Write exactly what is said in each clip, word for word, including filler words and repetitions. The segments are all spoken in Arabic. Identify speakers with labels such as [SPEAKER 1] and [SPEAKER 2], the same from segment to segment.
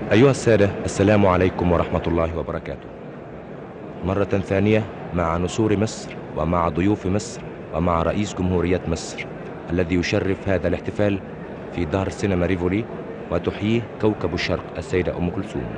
[SPEAKER 1] أيها السادة، السلام عليكم ورحمة الله وبركاته. مرة ثانية مع نسور مصر ومع ضيوف مصر ومع رئيس جمهورية مصر الذي يشرف هذا الاحتفال في دار سينما ريفولي وتحييه كوكب الشرق السيدة أم كلثوم.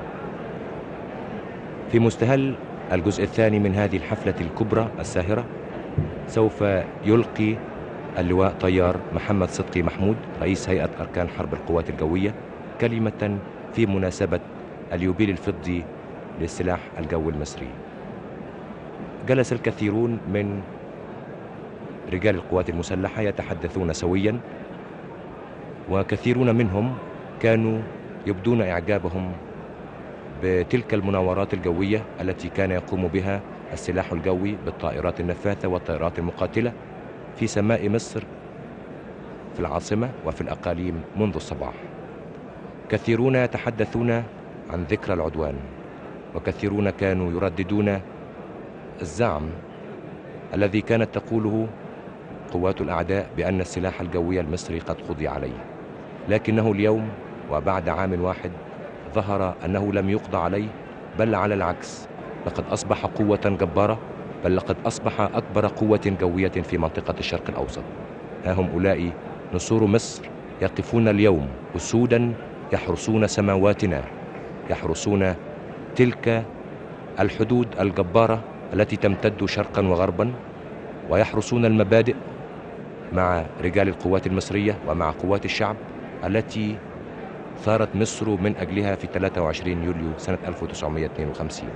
[SPEAKER 1] في مستهل الجزء الثاني من هذه الحفلة الكبرى الساهرة سوف يلقي اللواء طيار محمد صدقي محمود رئيس هيئة أركان حرب القوات الجوية كلمة في مناسبة اليوبيل الفضي للسلاح الجوي المصري. جلس الكثيرون من رجال القوات المسلحة يتحدثون سويا، وكثيرون منهم كانوا يبدون إعجابهم بتلك المناورات الجوية التي كان يقوم بها السلاح الجوي بالطائرات النفاثة والطائرات المقاتلة في سماء مصر في العاصمة وفي الأقاليم منذ الصباح. كثيرون يتحدثون عن ذكرى العدوان، وكثيرون كانوا يرددون الزعم الذي كانت تقوله قوات الأعداء بأن السلاح الجوي المصري قد قضي عليه، لكنه اليوم وبعد عام واحد ظهر أنه لم يقضى عليه، بل على العكس، لقد أصبح قوة جبارة، بل لقد أصبح أكبر قوة جوية في منطقة الشرق الأوسط. ها هم أولئك نسور مصر يقفون اليوم أسودا يحرسون سماواتنا، يحرسون تلك الحدود الجبارة التي تمتد شرقا وغربا، ويحرسون المبادئ مع رجال القوات المصرية ومع قوات الشعب التي ثارت مصر من أجلها في ثلاثة وعشرين يوليو سنة ألف وتسعمائة واثنين وخمسين.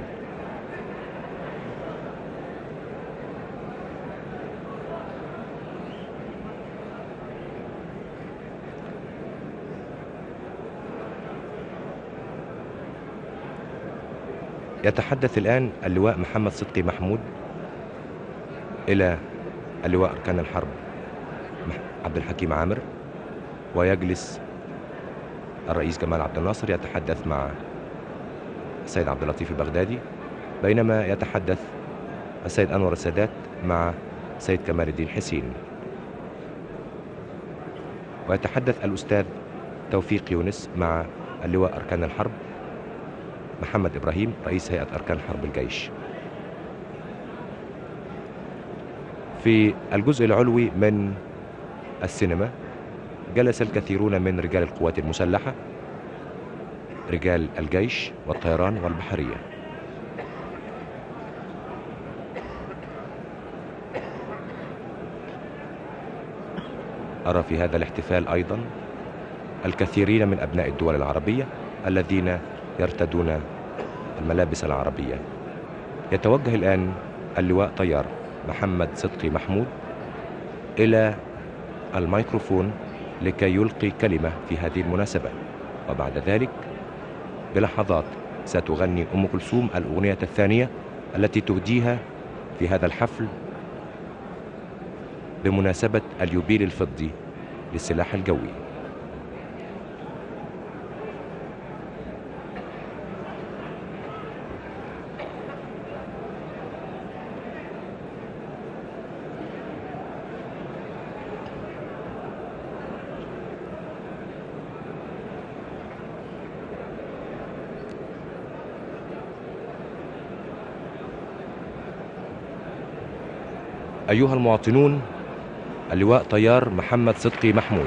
[SPEAKER 1] يتحدث الآن اللواء محمد صدقي محمود إلى اللواء أركان الحرب عبد الحكيم عامر، ويجلس الرئيس جمال عبد الناصر يتحدث مع السيد عبد اللطيف البغدادي، بينما يتحدث السيد أنور السادات مع السيد كمال الدين حسين، ويتحدث الأستاذ توفيق يونس مع اللواء أركان الحرب محمد إبراهيم رئيس هيئة أركان حرب الجيش. في الجزء العلوي من السينما جلس الكثيرون من رجال القوات المسلحة، رجال الجيش والطيران والبحرية. أرى في هذا الاحتفال أيضا الكثيرين من أبناء الدول العربية الذين يرتدون الملابس العربية. يتوجه الآن اللواء طيار محمد صدقي محمود إلى الميكروفون لكي يلقي كلمة في هذه المناسبة، وبعد ذلك بلحظات ستغني أم كلثوم الأغنية الثانية التي تهديها في هذا الحفل بمناسبة اليوبيل الفضي للسلاح الجوي. أيها المواطنون، اللواء طيار محمد صدقي محمود.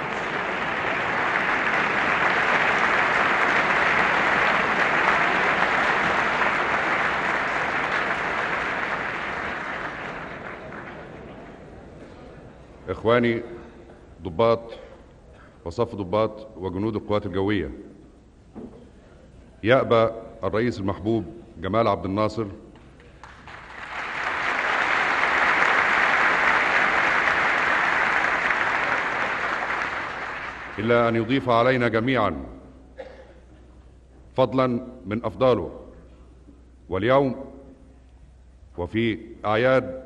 [SPEAKER 2] إخواني ضباط وصف ضباط وجنود القوات الجوية، يأبى الرئيس المحبوب جمال عبد الناصر إلا أن يضيف علينا جميعا فضلا من أفضاله. واليوم وفي أعياد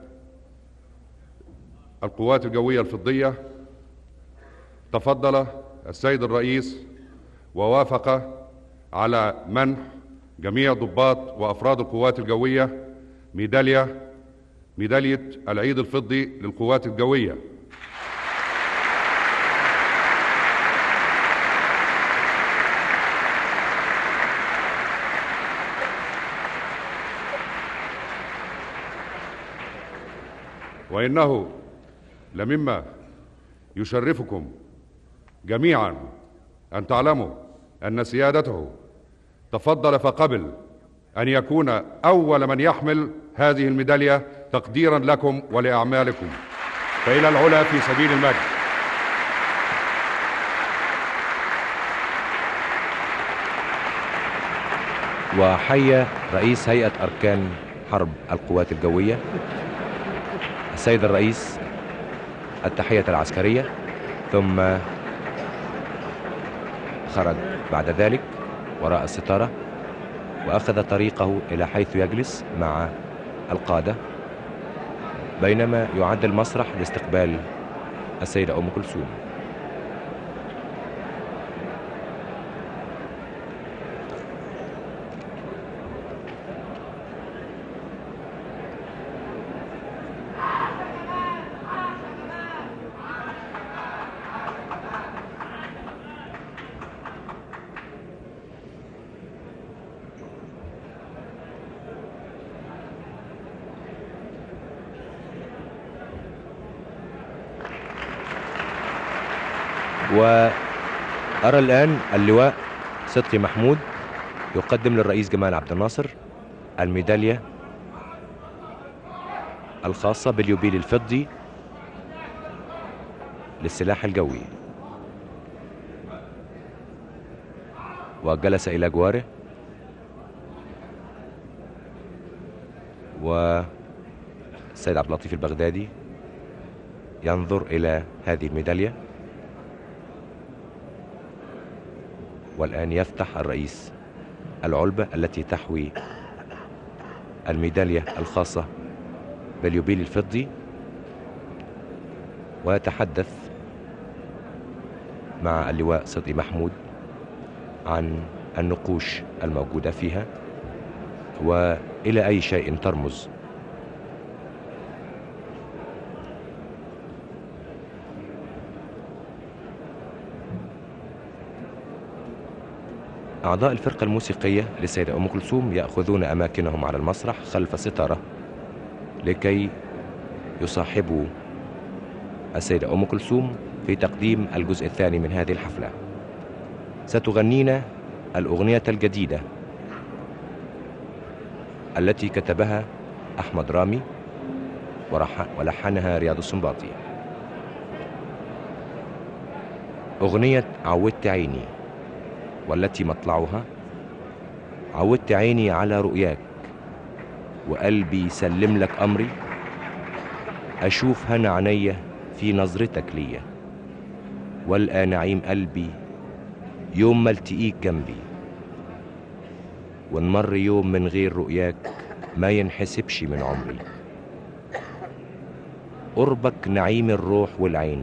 [SPEAKER 2] القوات الجوية الفضية تفضل السيد الرئيس ووافق على منح جميع ضباط وأفراد القوات الجوية ميدالية ميدالية العيد الفضي للقوات الجوية. وإنه لمما يشرفكم جميعا أن تعلموا أن سيادته تفضل فقبل أن يكون أول من يحمل هذه الميدالية تقديرا لكم ولأعمالكم، فإلى العلا في سبيل المجد.
[SPEAKER 1] وحي رئيس هيئة أركان حرب القوات الجوية السيد الرئيس التحية العسكرية، ثم خرج بعد ذلك وراء الستارة وأخذ طريقه إلى حيث يجلس مع القادة، بينما يعد المسرح لاستقبال السيدة أم كلثوم. وأرى الآن اللواء صدقي محمود يقدم للرئيس جمال عبد الناصر الميدالية الخاصة باليوبيل الفضي للسلاح الجوي، وجلس إلى جواره، والسيد عبد اللطيف البغدادي ينظر إلى هذه الميدالية. والآن يفتح الرئيس العلبة التي تحوي الميدالية الخاصة باليوبيل الفضي، ويتحدث مع اللواء صدقي محمود عن النقوش الموجودة فيها وإلى أي شيء ترمز. أعضاء الفرقة الموسيقية للسيدة أم كلثوم يأخذون أماكنهم على المسرح خلف ستارة لكي يصاحبوا السيدة أم كلثوم في تقديم الجزء الثاني من هذه الحفلة. ستغنينا الأغنية الجديدة التي كتبها أحمد رامي ولحنها رياض السنباطي، أغنية عودت عيني، والتي مطلعها: عودت عيني على رؤياك وقلبي سلم لك أمري، أشوف هنا عينيا في نظرتك ليا، والآن نعيم قلبي يوم ما التقيك جنبي، ونمر يوم من غير رؤياك ما ينحسبش من عمري، قربك نعيم الروح والعين،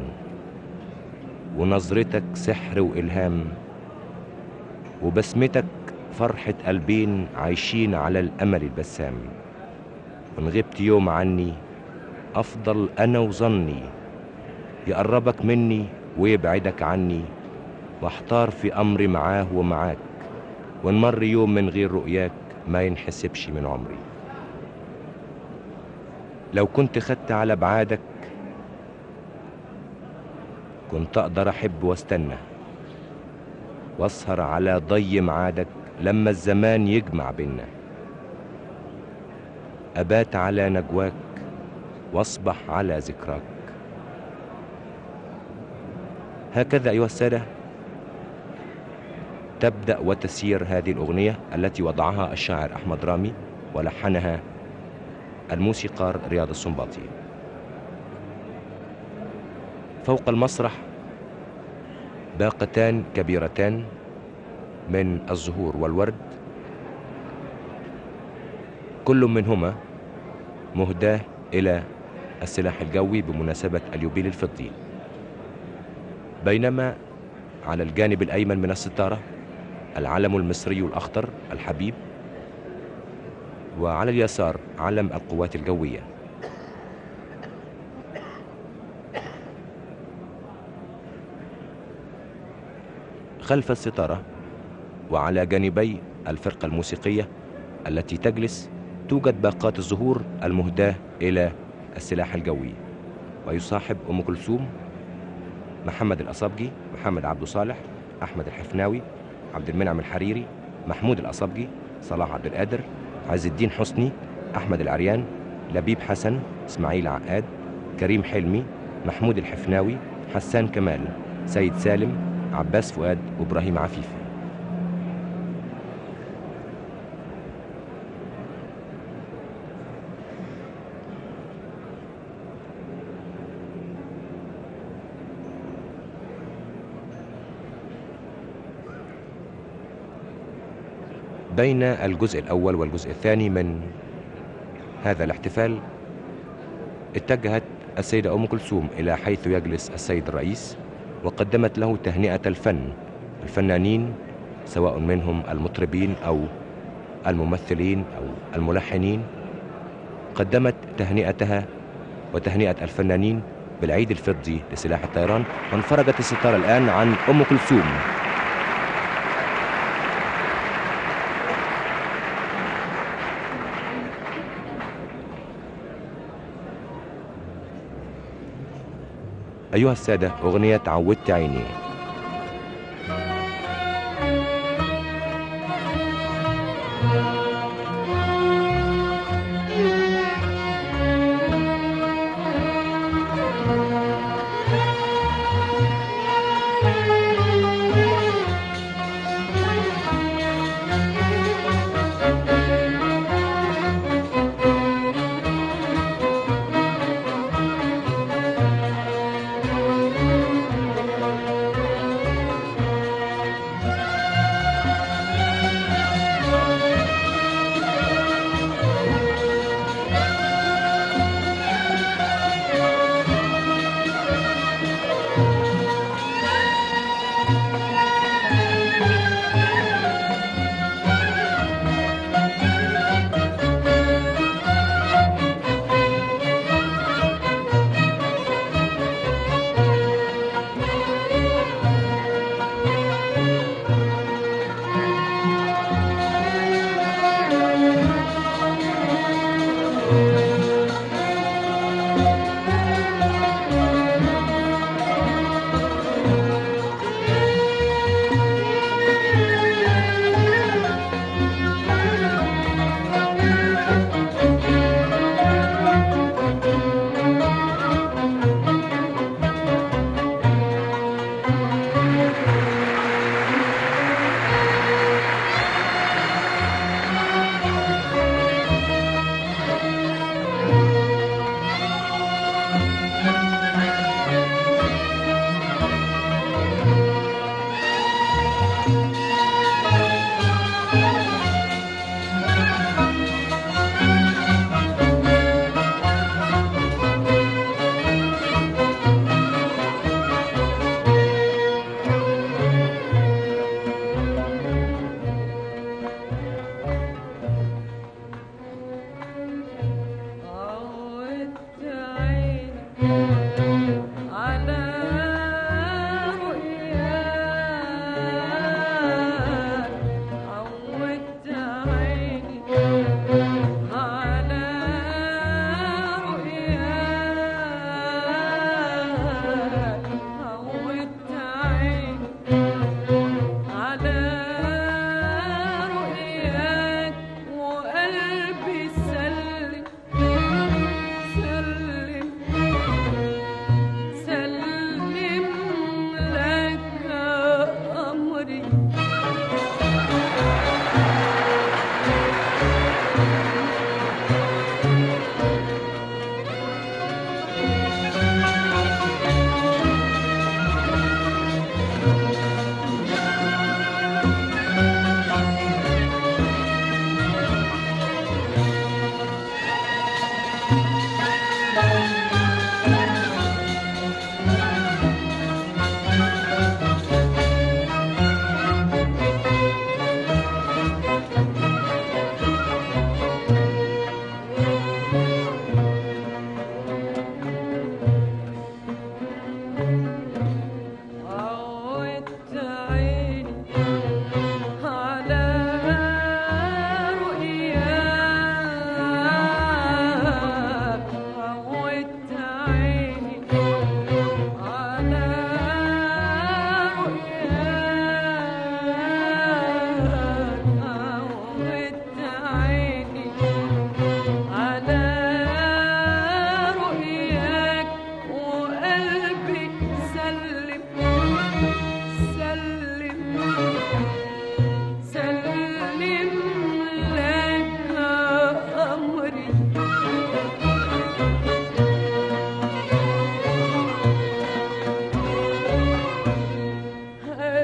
[SPEAKER 1] ونظرتك سحر وإلهام، وبسمتك فرحة قلبين عايشين على الأمل البسام، وإن غبت يوم عني أفضل أنا وظني، يقربك مني ويبعدك عني، واحتار في أمري معاه ومعاك، ونمر يوم من غير رؤياك ما ينحسبش من عمري. لو كنت خدت على بعادك كنت أقدر أحب واستنى، واسهر على ضي معادك لما الزمان يجمع بينا، أبات على نجواك واصبح على ذكراك. هكذا أيها السادة تبدأ وتسير هذه الأغنية التي وضعها الشاعر أحمد رامي ولحنها الموسيقار رياض السنباطي. فوق المسرح باقتان كبيرتان من الزهور والورد، كل منهما مهداة إلى السلاح الجوي بمناسبة اليوبيل الفضي، بينما على الجانب الأيمن من الستارة العلم المصري الأخضر الحبيب، وعلى اليسار علم القوات الجوية. خلف الستارة وعلى جانبي الفرقة الموسيقية التي تجلس توجد باقات الزهور المهداة إلى السلاح الجوي. ويصاحب أم كلثوم محمد الأصابجي، محمد عبد صالح، أحمد الحفناوي، عبد المنعم الحريري، محمود الأصابجي، صلاح عبد القادر، عز الدين حسني، أحمد العريان، لبيب حسن، إسماعيل عقاد، كريم حلمي، محمود الحفناوي، حسان كمال، سيد سالم، عباس فؤاد، وإبراهيم عفيفي. بين الجزء الأول والجزء الثاني من هذا الاحتفال اتجهت السيدة أم كلثوم إلى حيث يجلس السيد الرئيس، وقدمت له تهنئة الفن، الفنانين سواء منهم المطربين أو الممثلين أو الملحنين، قدمت تهنئتها وتهنئة الفنانين بالعيد الفضي لسلاح الطيران. وانفرجت الستارة الآن عن أم كلثوم. أيها السادة، أغنية عودت عيني.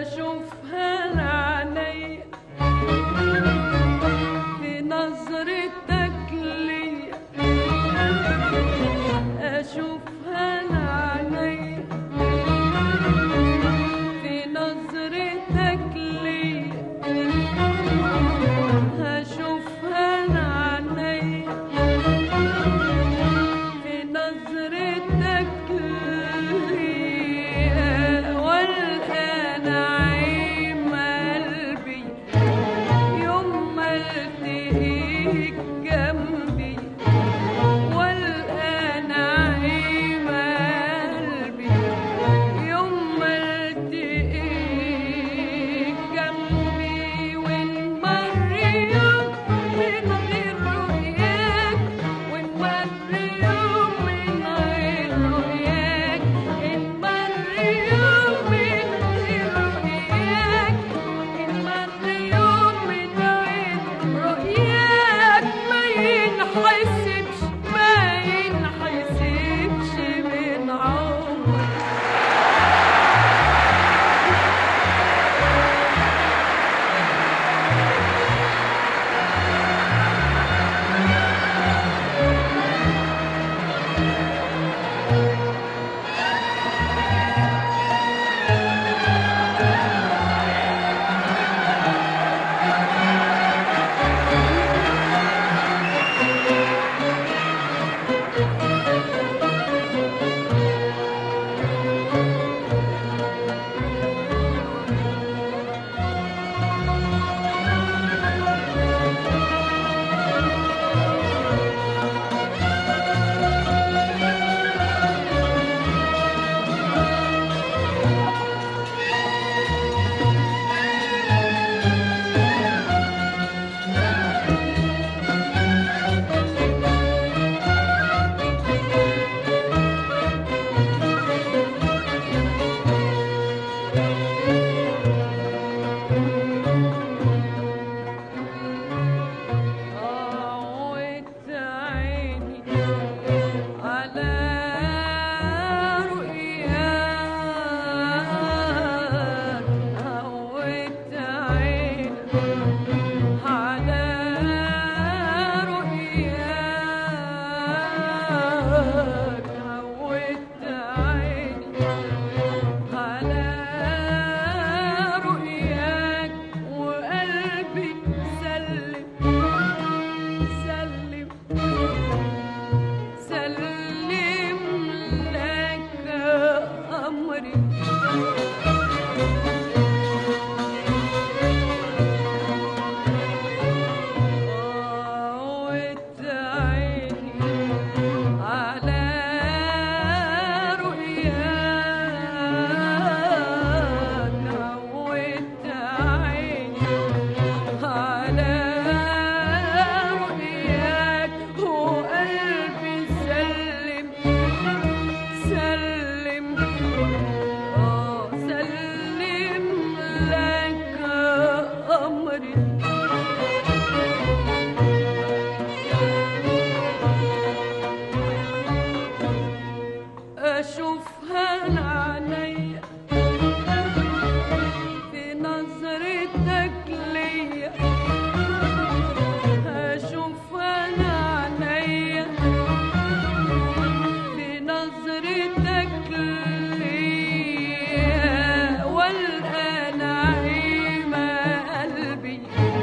[SPEAKER 3] والآن عيم قلبي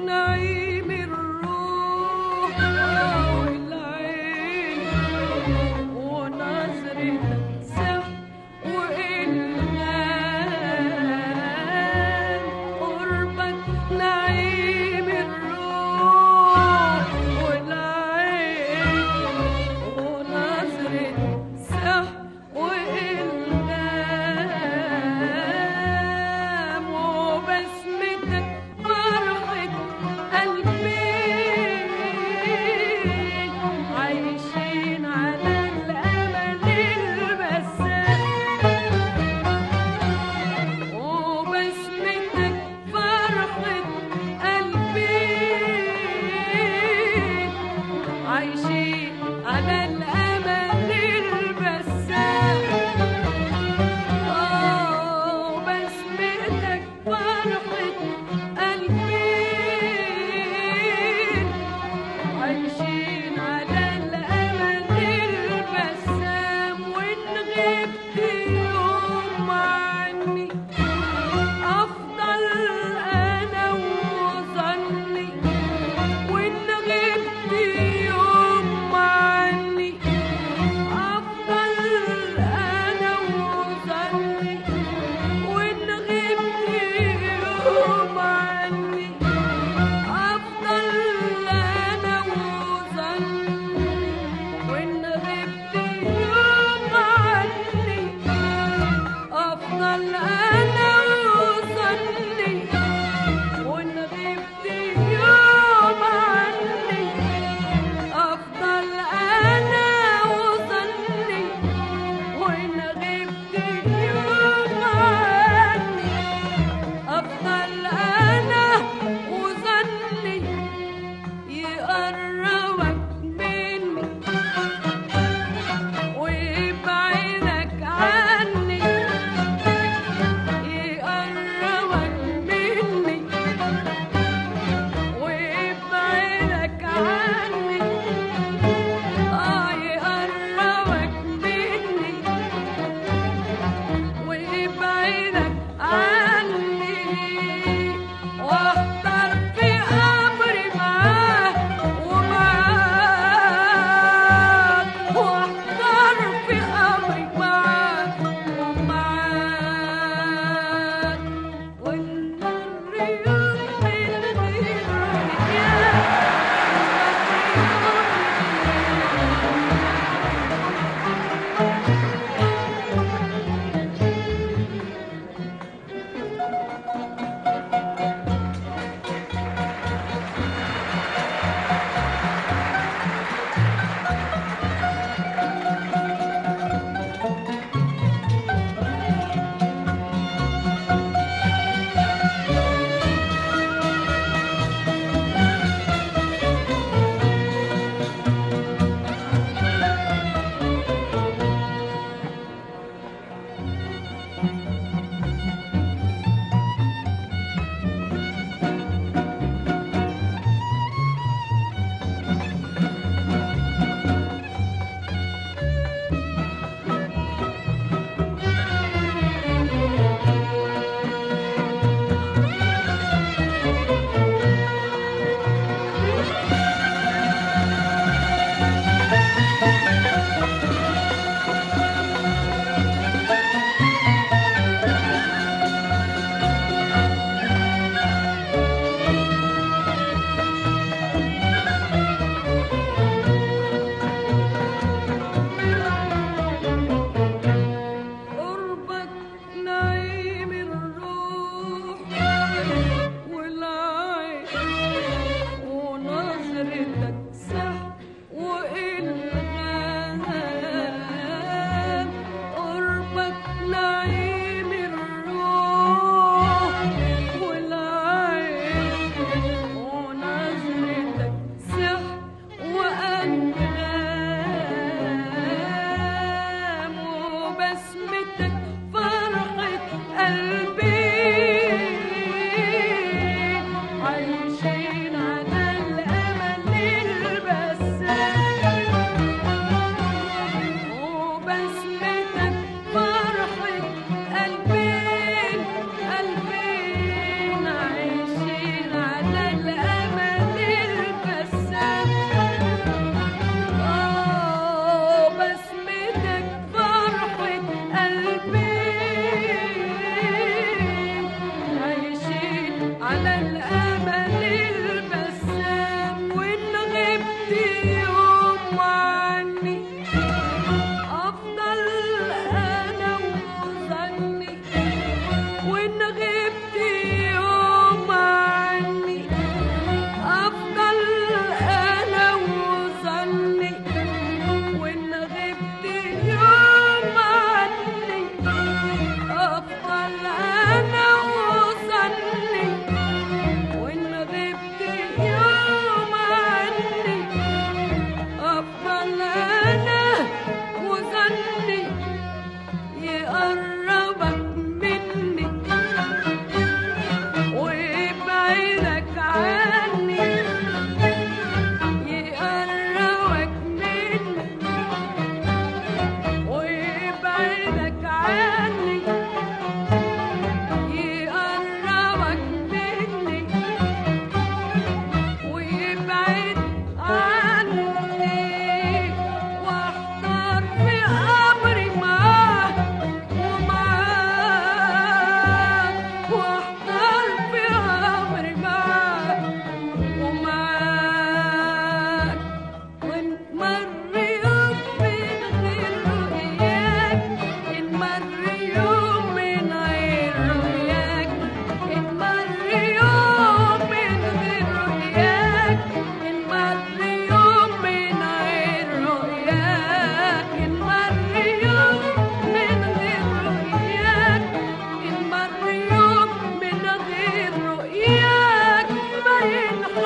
[SPEAKER 3] نعيم الروح والعين ونظرة سحر وإلهام قربك نعيم الروح والعين ونظرة سحر وإلهام وبسمتك فرحة قلبي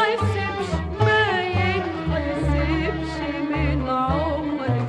[SPEAKER 3] يتحسبش ما يتحسبش من عمري.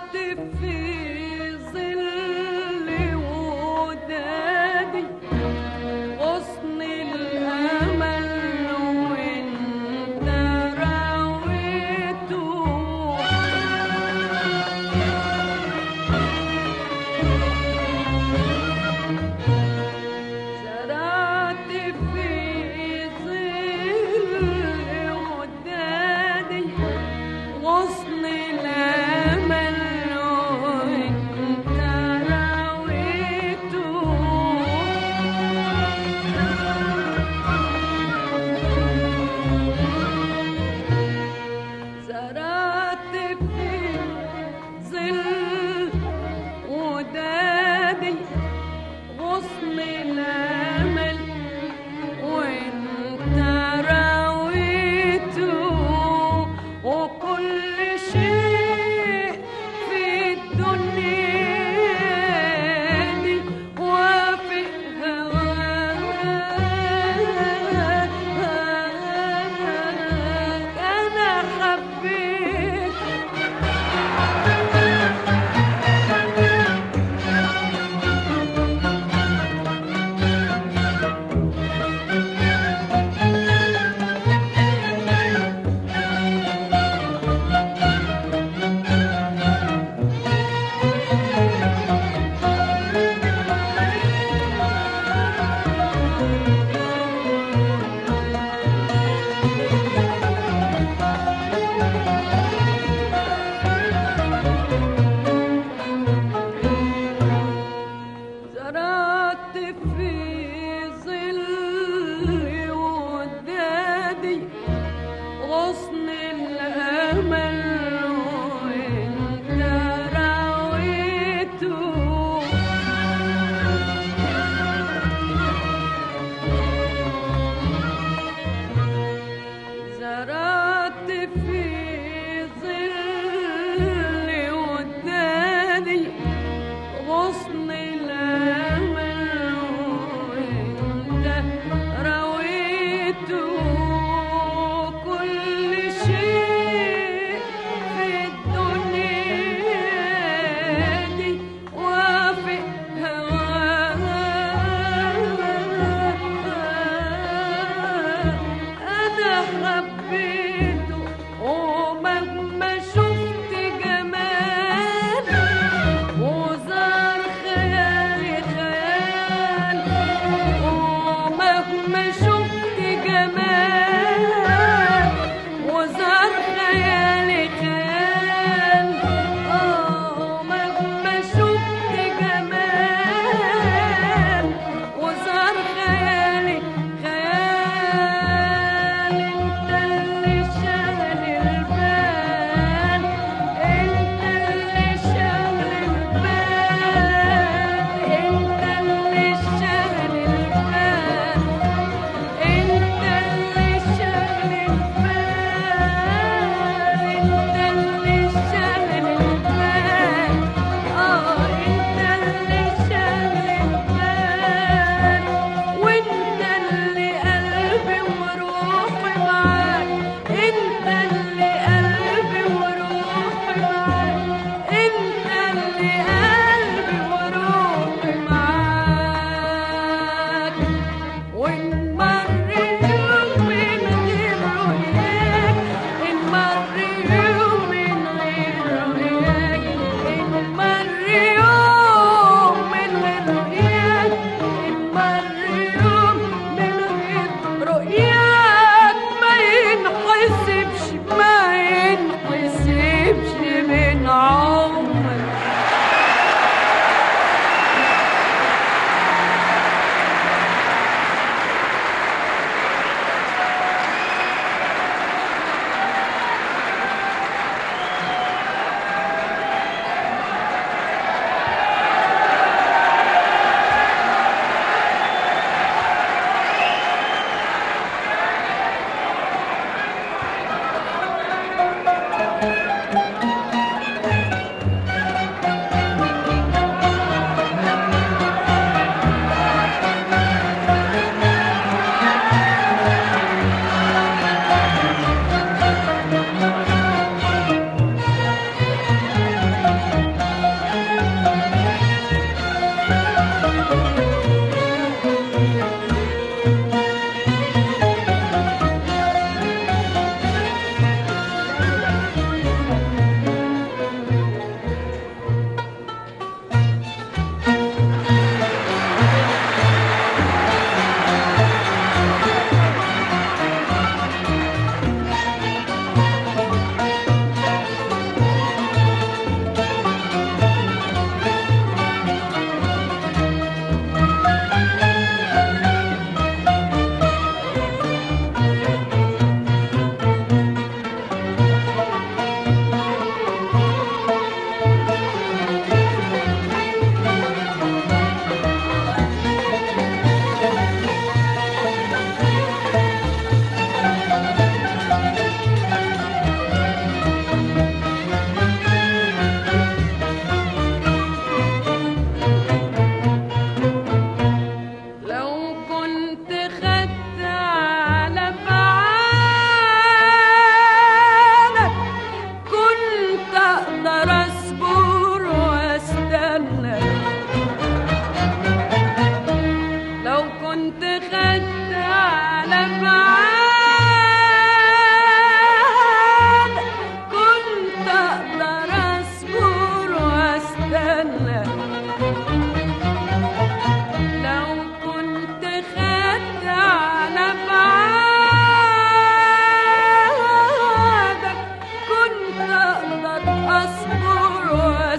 [SPEAKER 3] غصن الأمل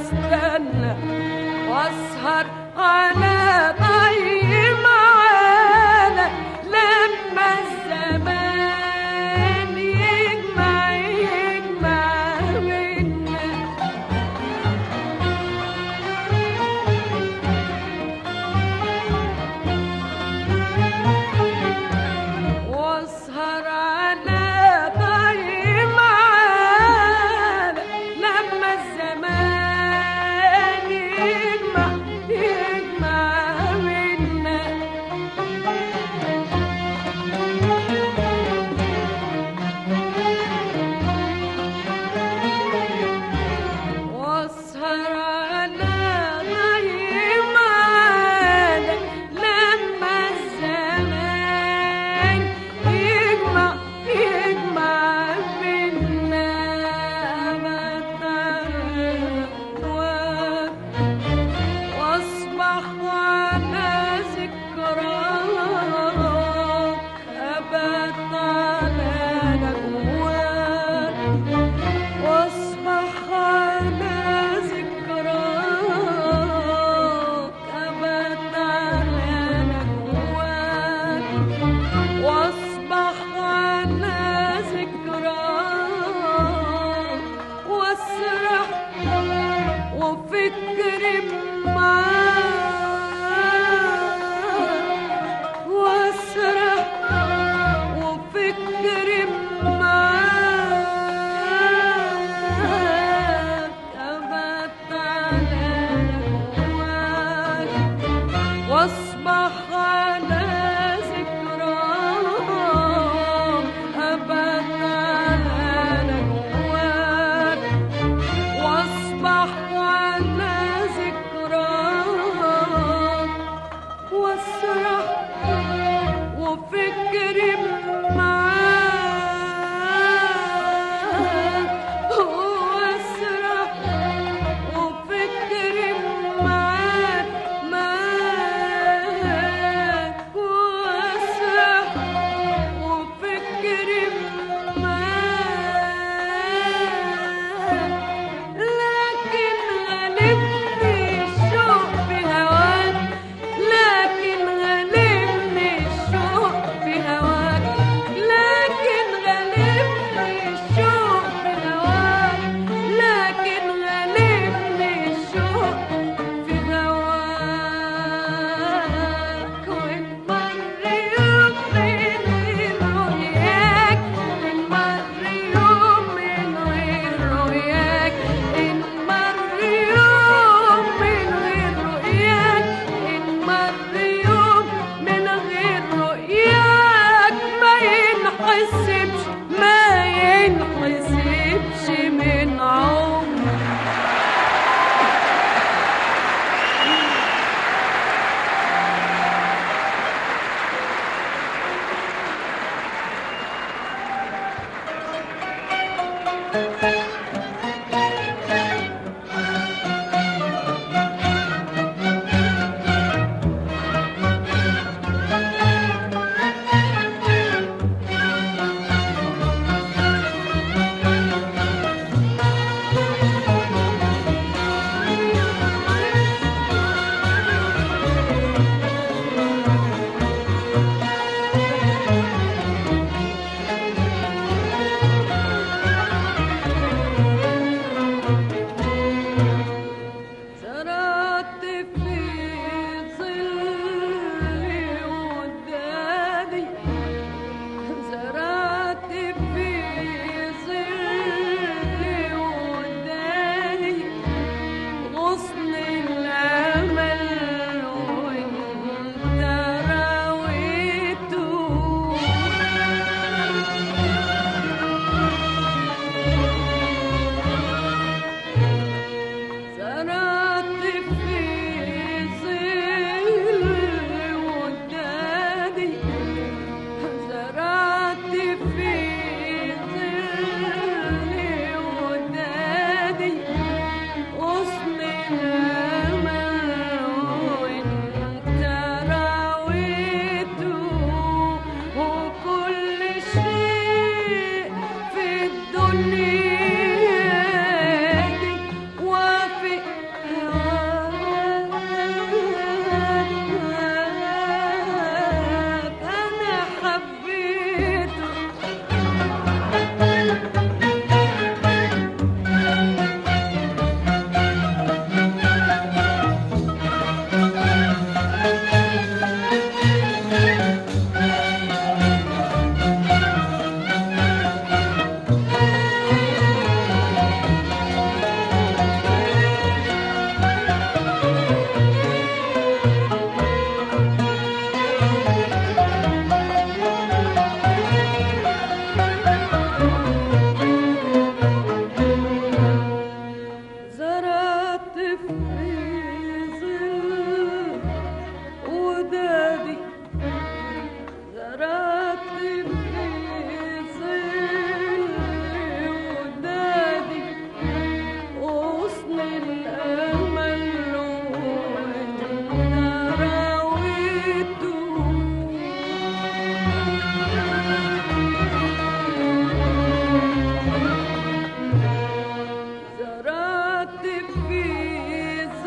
[SPEAKER 3] استنى واسهر على ضي معانا لما الزمان يجمع يجمع بينا. واسهر على ضي معانا لما الزمان يجمع يجمع زرعت في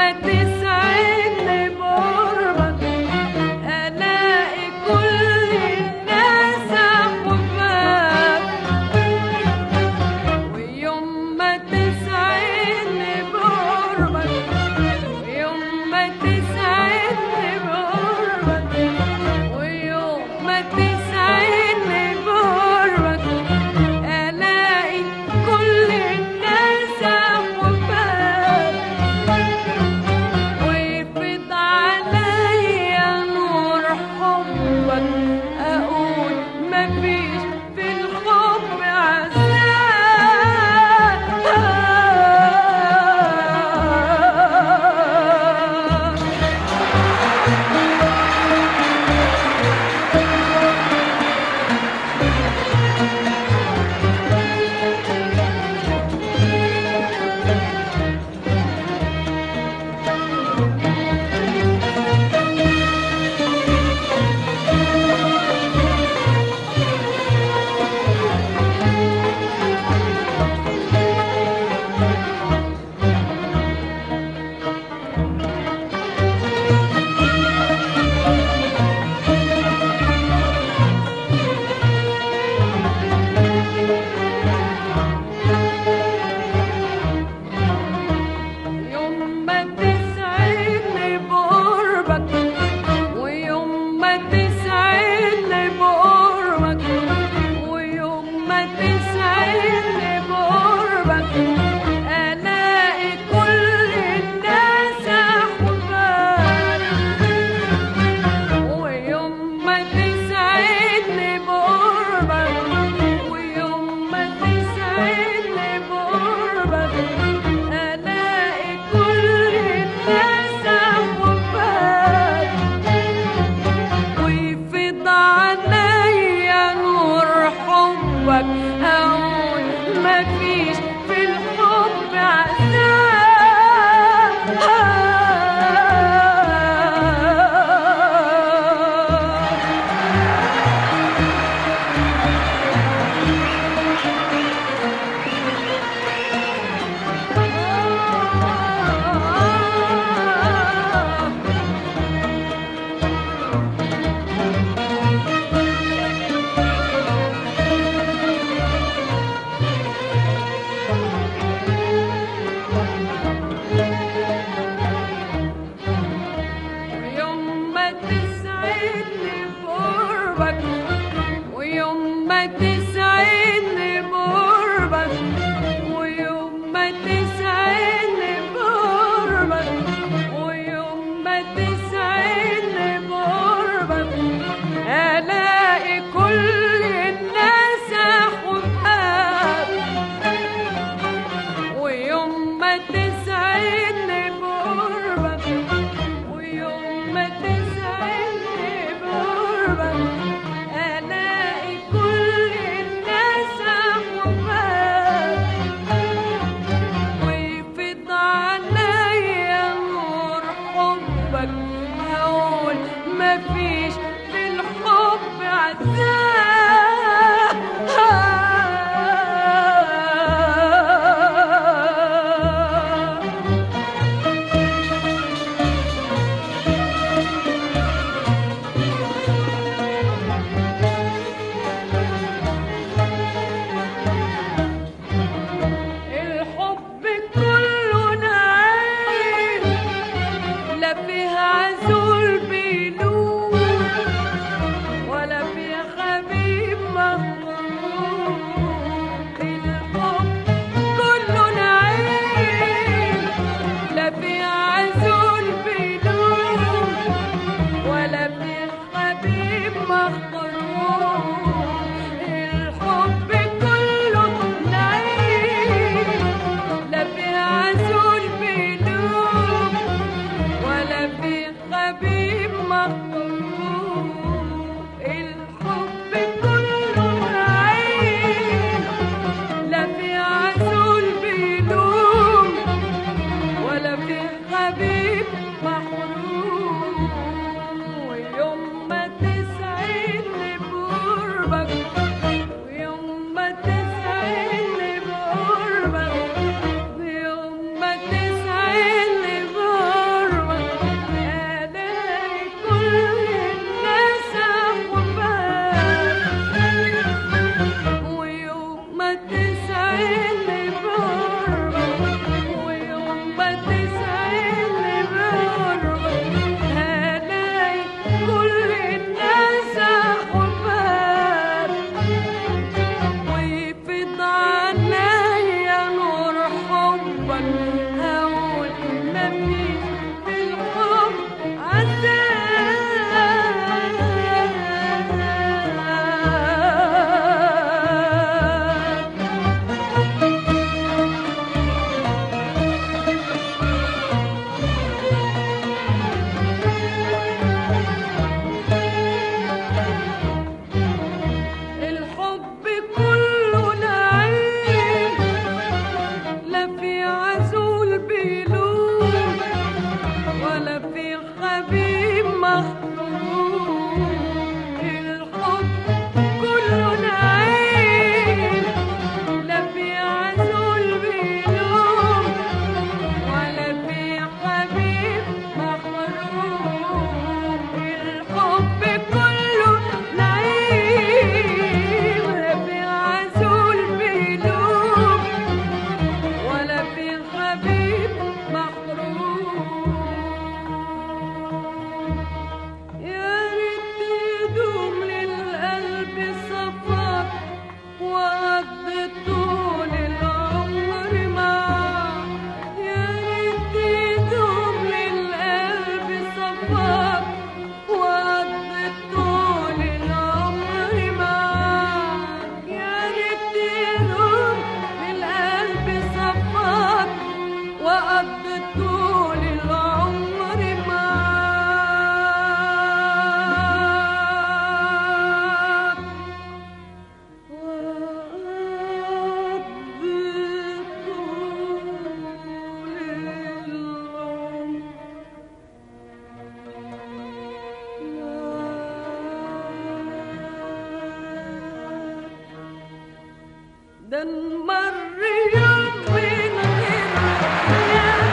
[SPEAKER 3] فيها عزول بيلوم ده نمر يوم من غير أيام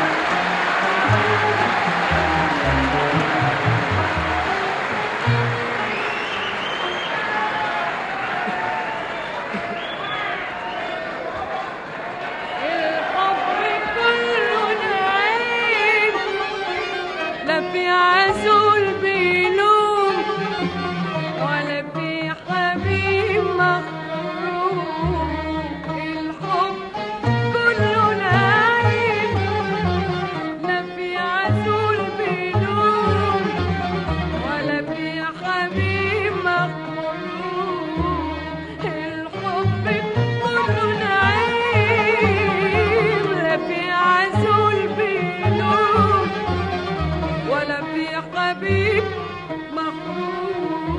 [SPEAKER 3] الحب كله نعيم لا في عزول بيلوم ولا في حبيب مخروم الحب كله نعيم لا في عزول بيلوم ولا في حبيب مخروم الحب كله نعيم لا في عزول بيلوم ولا في حبيب محروم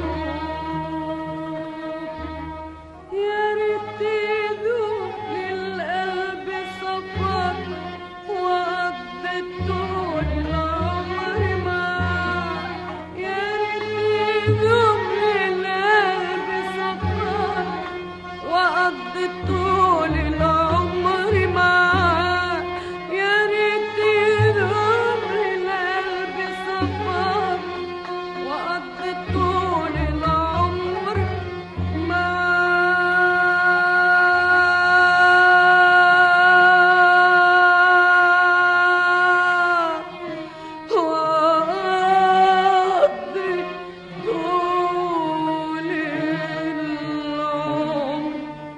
[SPEAKER 3] يا ريت تدوم للقلب صفاك وقضيت طول العمر معاك يا ريت تدوم للقلب صفاك وقضيت طول العمر معاك يا ريت تدوم للقلب صفاك وقضيت طول العمر معاك وقضيت طول العمر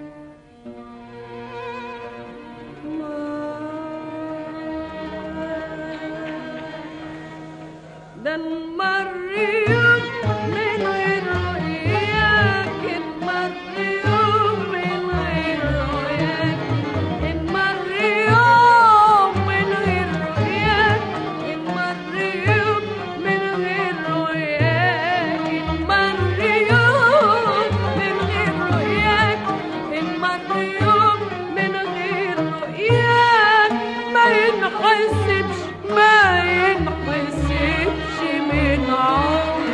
[SPEAKER 3] ده نمر يوم من غير رؤياك نمر يوم من غير رؤياك نمر يوم من غير رؤياك نمر يوم من غير رؤياك نمر يوم من غير رؤياك نمر يوم من غير رؤياك ما ينحسبش ما ينحسبش من عمري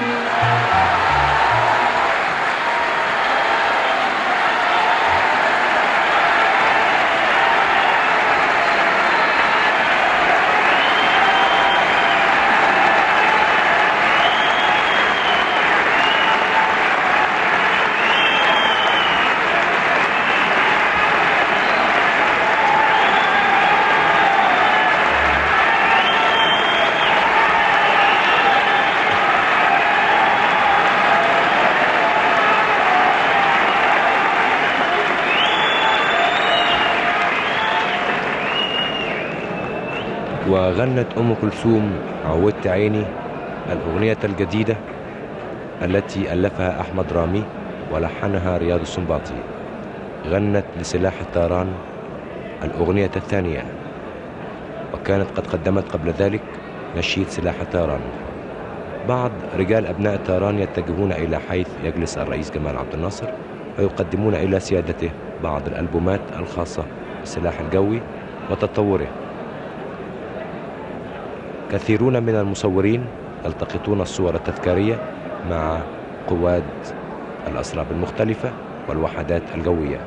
[SPEAKER 1] وغنت أم كلثوم عودت عيني الأغنية الجديدة التي ألفها أحمد رامي ولحنها رياض السنباطي. غنت لسلاح الطيران الأغنية الثانية، وكانت قد قدمت قبل ذلك نشيد سلاح الطيران. بعض رجال أبناء الطيران يتجهون إلى حيث يجلس الرئيس جمال عبد الناصر ويقدمون إلى سيادته بعض الألبومات الخاصة بالسلاح الجوي وتطوره. كثيرون من المصورين يلتقطون الصور التذكارية مع قواد الأسراب المختلفة والوحدات الجوية.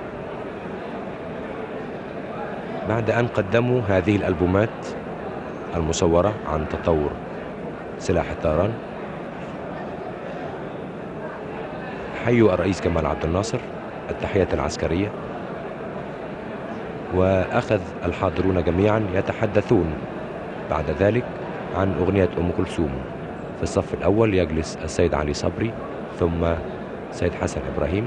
[SPEAKER 1] بعد أن قدموا هذه الألبومات المصورة عن تطور سلاح الطيران، حيوا الرئيس جمال عبد الناصر التحية العسكرية، وأخذ الحاضرون جميعا يتحدثون بعد ذلك عن أغنية أم كلثوم. في الصف الأول يجلس السيد علي صبري، ثم السيد حسن إبراهيم،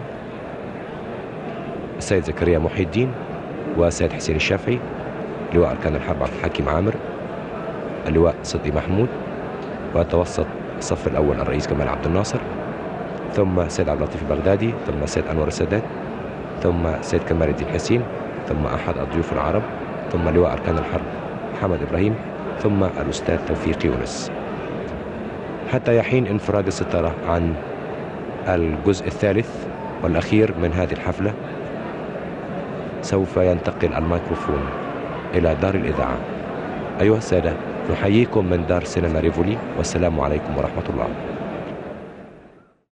[SPEAKER 1] السيد زكريا محي الدين، والسيد حسين الشافعي، لواء أركان الحرب عبد الحكيم عامر، اللواء صدقي محمود، ويتوسط الصف الأول الرئيس جمال عبد الناصر، ثم السيد عبد اللطيف البغدادي، ثم السيد أنور السادات، ثم السيد كمال الدين حسين، ثم أحد الضيوف العرب، ثم لواء أركان الحرب محمد إبراهيم، ثم الأستاذ توفيق يونس، حتى يحين انفراج الستارة عن الجزء الثالث والأخير من هذه الحفلة. سوف ينتقل الميكروفون إلى دار الإذاعة. أيها السادة، نحييكم من دار سينما ريفولي، والسلام عليكم ورحمة الله.